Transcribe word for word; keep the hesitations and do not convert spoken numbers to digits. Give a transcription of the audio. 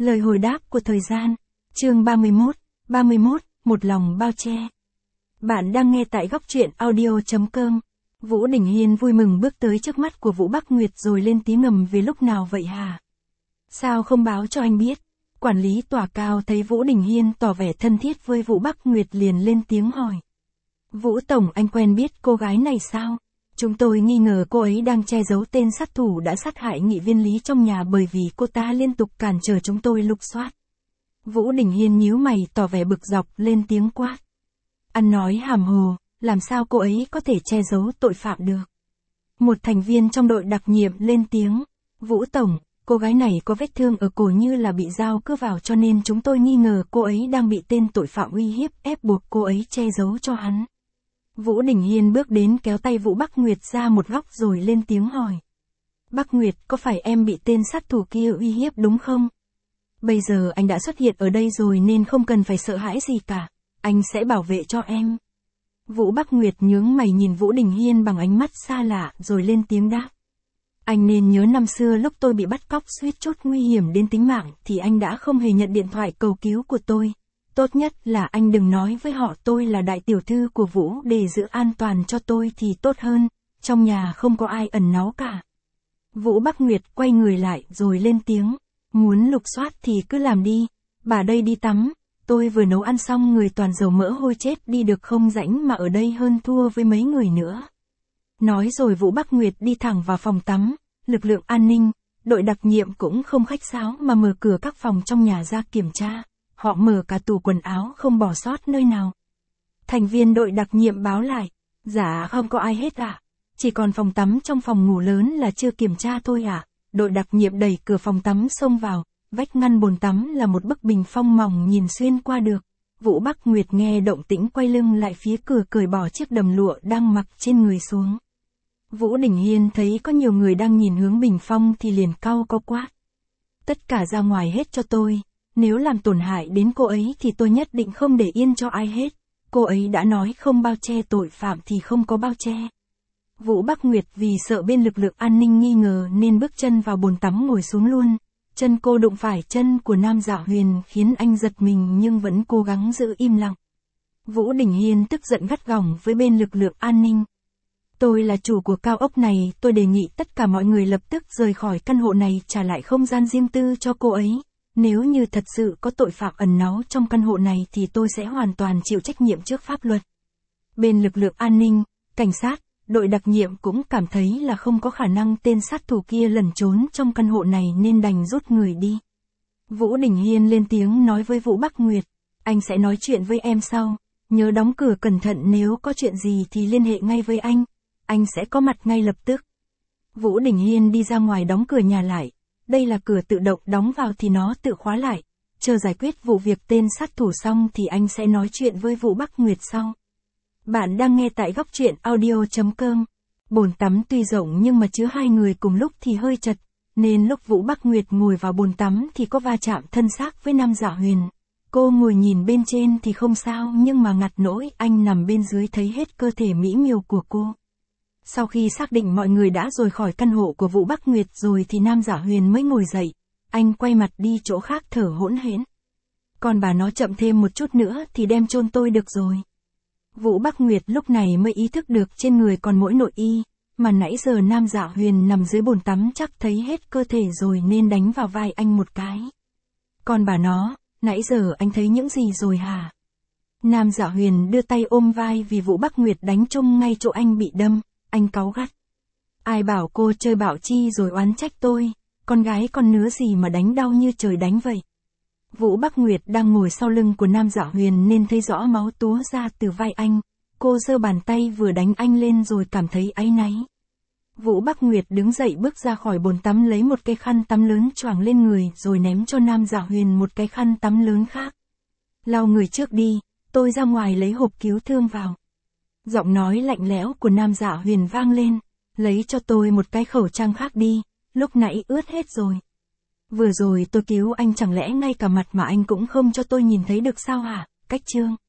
Lời hồi đáp của thời gian. Chương ba mươi mốt, ba mươi mốt, một lòng bao che. Bạn đang nghe tại góc truyện audio chấm com. Vũ Đình Hiên vui mừng bước tới trước mắt của Vũ Bắc Nguyệt rồi lên tiếng ngầm về lúc nào vậy hả? Sao không báo cho anh biết? Quản lý tòa cao thấy Vũ Đình Hiên tỏ vẻ thân thiết với Vũ Bắc Nguyệt liền lên tiếng hỏi. Vũ Tổng, anh quen biết cô gái này sao? Chúng tôi nghi ngờ cô ấy đang che giấu tên sát thủ đã sát hại nghị viên Lý trong nhà bởi vì cô ta liên tục cản trở chúng tôi lục soát. Vũ Đình Hiên nhíu mày tỏ vẻ bực dọc lên tiếng quát. Ăn nói hàm hồ, làm sao cô ấy có thể che giấu tội phạm được? Một thành viên trong đội đặc nhiệm lên tiếng. Vũ Tổng, cô gái này có vết thương ở cổ như là bị dao cưa vào cho nên chúng tôi nghi ngờ cô ấy đang bị tên tội phạm uy hiếp ép buộc cô ấy che giấu cho hắn. Vũ Đình Hiên bước đến kéo tay Vũ Bắc Nguyệt ra một góc rồi lên tiếng hỏi. Bắc Nguyệt, có phải em bị tên sát thủ kia uy hiếp đúng không? Bây giờ anh đã xuất hiện ở đây rồi nên không cần phải sợ hãi gì cả, anh sẽ bảo vệ cho em. Vũ Bắc Nguyệt nhướng mày nhìn Vũ Đình Hiên bằng ánh mắt xa lạ rồi lên tiếng đáp. Anh nên nhớ năm xưa lúc tôi bị bắt cóc suýt chút nguy hiểm đến tính mạng thì anh đã không hề nhận điện thoại cầu cứu của tôi. Tốt nhất là anh đừng nói với họ tôi là đại tiểu thư của Vũ để giữ an toàn cho tôi thì tốt hơn, trong nhà không có ai ẩn náu cả. Vũ Bắc Nguyệt quay người lại rồi lên tiếng, muốn lục soát thì cứ làm đi, bà đây đi tắm, tôi vừa nấu ăn xong người toàn dầu mỡ hôi chết đi được không rảnh mà ở đây hơn thua với mấy người nữa. Nói rồi Vũ Bắc Nguyệt đi thẳng vào phòng tắm, lực lượng an ninh, đội đặc nhiệm cũng không khách sáo mà mở cửa các phòng trong nhà ra kiểm tra. Họ mở cả tủ quần áo không bỏ sót nơi nào. Thành viên đội đặc nhiệm báo lại. Dạ không có ai hết ạ. À. Chỉ còn phòng tắm trong phòng ngủ lớn là chưa kiểm tra thôi ạ. À. Đội đặc nhiệm đẩy cửa phòng tắm xông vào. Vách ngăn bồn tắm là một bức bình phong mỏng nhìn xuyên qua được. Vũ Bắc Nguyệt nghe động tĩnh quay lưng lại phía cửa cởi bỏ chiếc đầm lụa đang mặc trên người xuống. Vũ Đình Hiên thấy có nhiều người đang nhìn hướng bình phong thì liền cau có quát. Tất cả ra ngoài hết cho tôi. Nếu làm tổn hại đến cô ấy thì tôi nhất định không để yên cho ai hết. Cô ấy đã nói không bao che tội phạm thì không có bao che. Vũ Bắc Nguyệt vì sợ bên lực lượng an ninh nghi ngờ nên bước chân vào bồn tắm ngồi xuống luôn. Chân cô đụng phải chân của Nam Dạ Huyền khiến anh giật mình nhưng vẫn cố gắng giữ im lặng. Vũ Đình Hiên tức giận gắt gỏng với bên lực lượng an ninh. Tôi là chủ của cao ốc này, tôi đề nghị tất cả mọi người lập tức rời khỏi căn hộ này trả lại không gian riêng tư cho cô ấy. Nếu như thật sự có tội phạm ẩn náu trong căn hộ này thì tôi sẽ hoàn toàn chịu trách nhiệm trước pháp luật. Bên lực lượng an ninh, cảnh sát, đội đặc nhiệm cũng cảm thấy là không có khả năng tên sát thủ kia lẩn trốn trong căn hộ này nên đành rút người đi. Vũ Đình Hiên lên tiếng nói với Vũ Bắc Nguyệt, anh sẽ nói chuyện với em sau, nhớ đóng cửa cẩn thận nếu có chuyện gì thì liên hệ ngay với anh, anh sẽ có mặt ngay lập tức. Vũ Đình Hiên đi ra ngoài đóng cửa nhà lại. Đây là cửa tự động đóng vào thì nó tự khóa lại. Chờ giải quyết vụ việc tên sát thủ xong thì anh sẽ nói chuyện với Vũ Bắc Nguyệt sau. Bạn đang nghe tại góc truyện audio chấm com. Bồn tắm tuy rộng nhưng mà chứa hai người cùng lúc thì hơi chật. Nên lúc Vũ Bắc Nguyệt ngồi vào bồn tắm thì có va chạm thân xác với Nam Dạ Huyền. Cô ngồi nhìn bên trên thì không sao nhưng mà ngặt nỗi anh nằm bên dưới thấy hết cơ thể mỹ miều của cô. Sau khi xác định mọi người đã rời khỏi căn hộ của Vũ Bắc Nguyệt rồi thì Nam Dạ Huyền mới ngồi dậy, anh quay mặt đi chỗ khác thở hỗn hển. Còn bà nó chậm thêm một chút nữa thì đem chôn tôi được rồi. Vũ Bắc Nguyệt lúc này mới ý thức được trên người còn mỗi nội y, mà nãy giờ Nam Dạ Huyền nằm dưới bồn tắm chắc thấy hết cơ thể rồi nên đánh vào vai anh một cái. Còn bà nó, nãy giờ anh thấy những gì rồi hả? Nam Dạ Huyền đưa tay ôm vai vì Vũ Bắc Nguyệt đánh trúng ngay chỗ anh bị đâm. Anh cáu gắt. Ai bảo cô chơi bạo chi rồi oán trách tôi, con gái con nứa gì mà đánh đau như trời đánh vậy. Vũ Bắc Nguyệt đang ngồi sau lưng của Nam Dạ Huyền nên thấy rõ máu túa ra từ vai anh. Cô giơ bàn tay vừa đánh anh lên rồi cảm thấy áy náy. Vũ Bắc Nguyệt đứng dậy bước ra khỏi bồn tắm lấy một cái khăn tắm lớn choàng lên người rồi ném cho Nam Dạ Huyền một cái khăn tắm lớn khác. Lau người trước đi, tôi ra ngoài lấy hộp cứu thương vào. Giọng nói lạnh lẽo của Nam Dạ Huyền vang lên, lấy cho tôi một cái khẩu trang khác đi, lúc nãy ướt hết rồi. Vừa rồi tôi cứu anh chẳng lẽ ngay cả mặt mà anh cũng không cho tôi nhìn thấy được sao hả, cách chương.